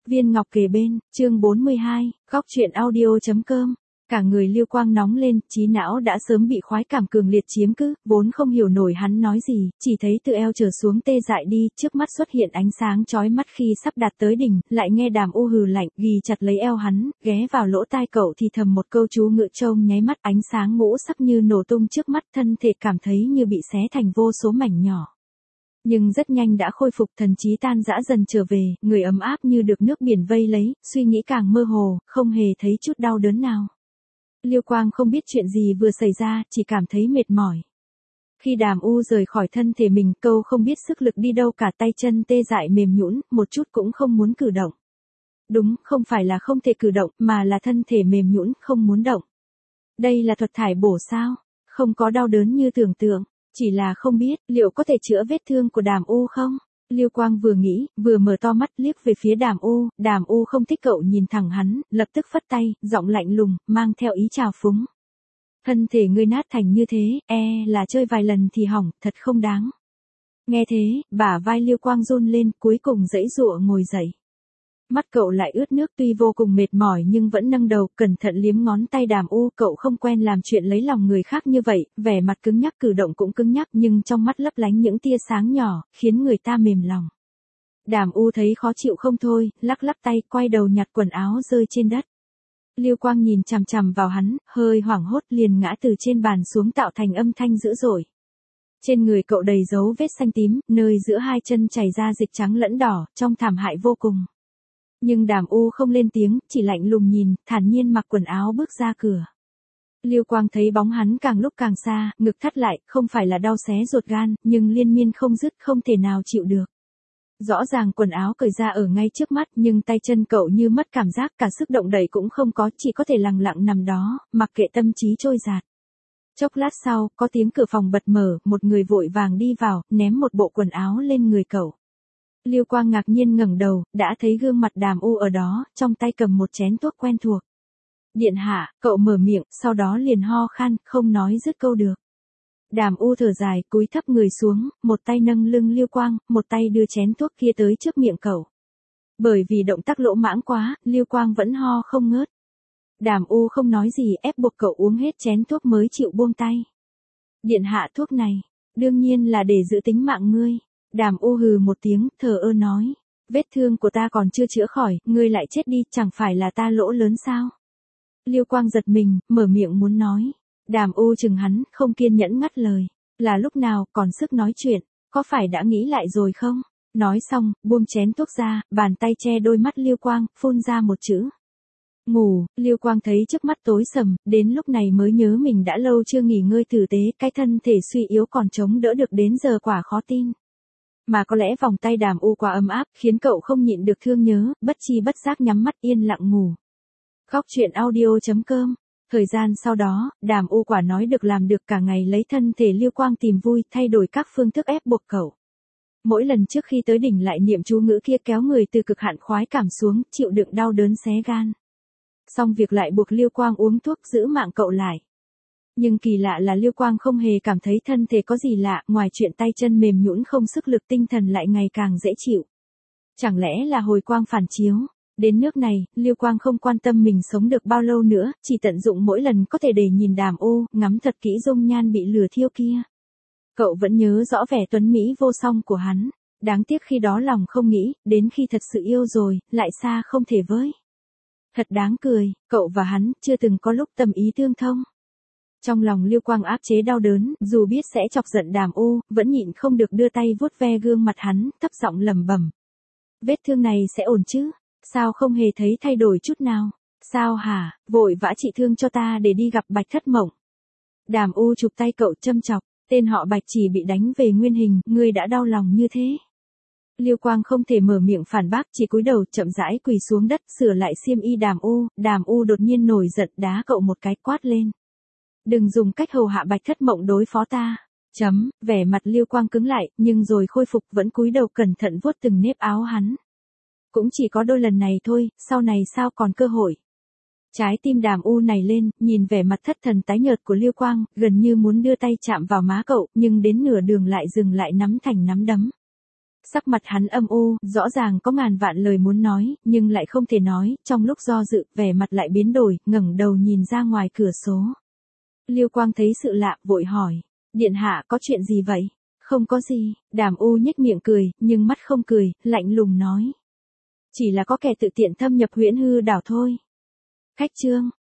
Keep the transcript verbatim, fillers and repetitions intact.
Viên ngọc kề bên, chương bốn mươi hai, góc truyện audio.com. Cả người Lưu Quang nóng lên, trí não đã sớm bị khoái cảm cường liệt chiếm cứ, vốn không hiểu nổi hắn nói gì, chỉ thấy từ eo trở xuống tê dại đi, trước mắt xuất hiện ánh sáng chói mắt khi sắp đạt tới đỉnh, lại nghe Đàm U hừ lạnh, ghi chặt lấy eo hắn, ghé vào lỗ tai cậu thì thầm một câu chú ngự trông nháy mắt, ánh sáng ngũ sắc như nổ tung trước mắt, thân thể cảm thấy như bị xé thành vô số mảnh nhỏ. Nhưng rất nhanh đã khôi phục, thần trí tan rã dần trở về, người ấm áp như được nước biển vây lấy, suy nghĩ càng mơ hồ, không hề thấy chút đau đớn nào. Lưu Quang không biết chuyện gì vừa xảy ra, chỉ cảm thấy mệt mỏi. Khi Đàm U rời khỏi thân thể mình, câu không biết sức lực đi đâu cả, tay chân tê dại mềm nhũn, một chút cũng không muốn cử động. Đúng, không phải là không thể cử động, mà là thân thể mềm nhũn, không muốn động. Đây là thuật thải bổ sao? Không có đau đớn như tưởng tượng. Chỉ là không biết, liệu có thể chữa vết thương của Đàm U không? Lưu Quang vừa nghĩ, vừa mở to mắt liếc về phía Đàm U, Đàm U không thích cậu nhìn thẳng hắn, lập tức phất tay, giọng lạnh lùng, mang theo ý trào phúng. Thân thể ngươi nát thành như thế, e là chơi vài lần thì hỏng, thật không đáng. Nghe thế, bả vai Lưu Quang run lên, cuối cùng giãy giụa ngồi dậy. Mắt cậu lại ướt nước, tuy vô cùng mệt mỏi nhưng vẫn nâng đầu, cẩn thận liếm ngón tay Đàm U, cậu không quen làm chuyện lấy lòng người khác như vậy, vẻ mặt cứng nhắc, cử động cũng cứng nhắc, nhưng trong mắt lấp lánh những tia sáng nhỏ, khiến người ta mềm lòng. Đàm U thấy khó chịu không thôi, lắc lắc tay, quay đầu nhặt quần áo rơi trên đất. Lưu Quang nhìn chằm chằm vào hắn, hơi hoảng hốt liền ngã từ trên bàn xuống tạo thành âm thanh dữ dội. Trên người cậu đầy dấu vết xanh tím, nơi giữa hai chân chảy ra dịch trắng lẫn đỏ, trông thảm hại vô cùng. Nhưng Đàm U không lên tiếng, chỉ lạnh lùng nhìn, thản nhiên mặc quần áo bước ra cửa. Lưu Quang thấy bóng hắn càng lúc càng xa, ngực thắt lại, không phải là đau xé ruột gan, nhưng liên miên không dứt, không thể nào chịu được. Rõ ràng quần áo cởi ra ở ngay trước mắt, nhưng tay chân cậu như mất cảm giác, cả sức động đẩy cũng không có, chỉ có thể lặng lặng nằm đó, mặc kệ tâm trí trôi dạt. Chốc lát sau, có tiếng cửa phòng bật mở, một người vội vàng đi vào, ném một bộ quần áo lên người cậu. Lưu Quang ngạc nhiên ngẩng đầu, đã thấy gương mặt Đàm U ở đó, trong tay cầm một chén thuốc quen thuộc. Điện hạ, cậu mở miệng, sau đó liền ho khan, không nói dứt câu được. Đàm U thở dài, cúi thấp người xuống, một tay nâng lưng Lưu Quang, một tay đưa chén thuốc kia tới trước miệng cậu. Bởi vì động tác lỗ mãng quá, Lưu Quang vẫn ho không ngớt. Đàm U không nói gì, ép buộc cậu uống hết chén thuốc mới chịu buông tay. Điện hạ, thuốc này, đương nhiên là để giữ tính mạng ngươi. Đàm U hừ một tiếng, thờ ơ nói. Vết thương của ta còn chưa chữa khỏi, ngươi lại chết đi, chẳng phải là ta lỗ lớn sao? Lưu Quang giật mình, mở miệng muốn nói. Đàm U chừng hắn, không kiên nhẫn ngắt lời. Là lúc nào, còn sức nói chuyện, có phải đã nghĩ lại rồi không? Nói xong, buông chén thuốc ra, bàn tay che đôi mắt Lưu Quang, phun ra một chữ. Ngủ. Lưu Quang thấy trước mắt tối sầm, đến lúc này mới nhớ mình đã lâu chưa nghỉ ngơi tử tế, cái thân thể suy yếu còn chống đỡ được đến giờ quả khó tin. Mà có lẽ vòng tay Đàm U quá ấm áp, khiến cậu không nhịn được thương nhớ, bất chi bất giác nhắm mắt yên lặng ngủ. Góc truyện audio.com. Thời gian sau đó, Đàm U quả nói được làm được, cả ngày lấy thân thể Lưu Quang tìm vui, thay đổi các phương thức ép buộc cậu. Mỗi lần trước khi tới đỉnh lại niệm chú ngữ kia, kéo người từ cực hạn khoái cảm xuống, chịu đựng đau đớn xé gan. Xong việc lại buộc Lưu Quang uống thuốc giữ mạng cậu lại. Nhưng kỳ lạ là Lưu Quang không hề cảm thấy thân thể có gì lạ, ngoài chuyện tay chân mềm nhũn không sức lực, tinh thần lại ngày càng dễ chịu. Chẳng lẽ là hồi quang phản chiếu? Đến nước này, Lưu Quang không quan tâm mình sống được bao lâu nữa, chỉ tận dụng mỗi lần có thể để nhìn Đàm U, ngắm thật kỹ dung nhan bị lửa thiêu kia. Cậu vẫn nhớ rõ vẻ tuấn mỹ vô song của hắn. Đáng tiếc khi đó lòng không nghĩ, đến khi thật sự yêu rồi, lại xa không thể với. Thật đáng cười, cậu và hắn chưa từng có lúc tâm ý tương thông. Trong lòng Lưu Quang áp chế đau đớn, dù biết sẽ chọc giận Đàm U, vẫn nhịn không được đưa tay vuốt ve gương mặt hắn, thấp giọng lẩm bẩm. Vết thương này sẽ ổn chứ? Sao không hề thấy thay đổi chút nào? Sao hả? Vội vã trị thương cho ta để đi gặp Bạch Thất Mộng. Đàm U chụp tay cậu châm chọc, tên họ Bạch chỉ bị đánh về nguyên hình, ngươi đã đau lòng như thế. Lưu Quang không thể mở miệng phản bác, chỉ cúi đầu chậm rãi quỳ xuống đất, sửa lại xiêm y Đàm U. Đàm U đột nhiên nổi giận, đá cậu một cái, quát lên. Đừng dùng cách hầu hạ Bạch Thất Mộng đối phó ta. Chấm, vẻ mặt Lưu Quang cứng lại, nhưng rồi khôi phục, vẫn cúi đầu cẩn thận vuốt từng nếp áo hắn. Cũng chỉ có đôi lần này thôi, sau này sao còn cơ hội. Trái tim Đàm U này lên, nhìn vẻ mặt thất thần tái nhợt của Lưu Quang, gần như muốn đưa tay chạm vào má cậu, nhưng đến nửa đường lại dừng lại, nắm thành nắm đấm. Sắc mặt hắn âm u, rõ ràng có ngàn vạn lời muốn nói, nhưng lại không thể nói, trong lúc do dự, vẻ mặt lại biến đổi, ngẩng đầu nhìn ra ngoài cửa số. Liêu Quang thấy sự lạ, vội hỏi, điện hạ có chuyện gì vậy? Không có gì, Đàm U nhếch miệng cười, nhưng mắt không cười, lạnh lùng nói. Chỉ là có kẻ tự tiện thâm nhập Huyễn Hư đảo thôi. Khách trương,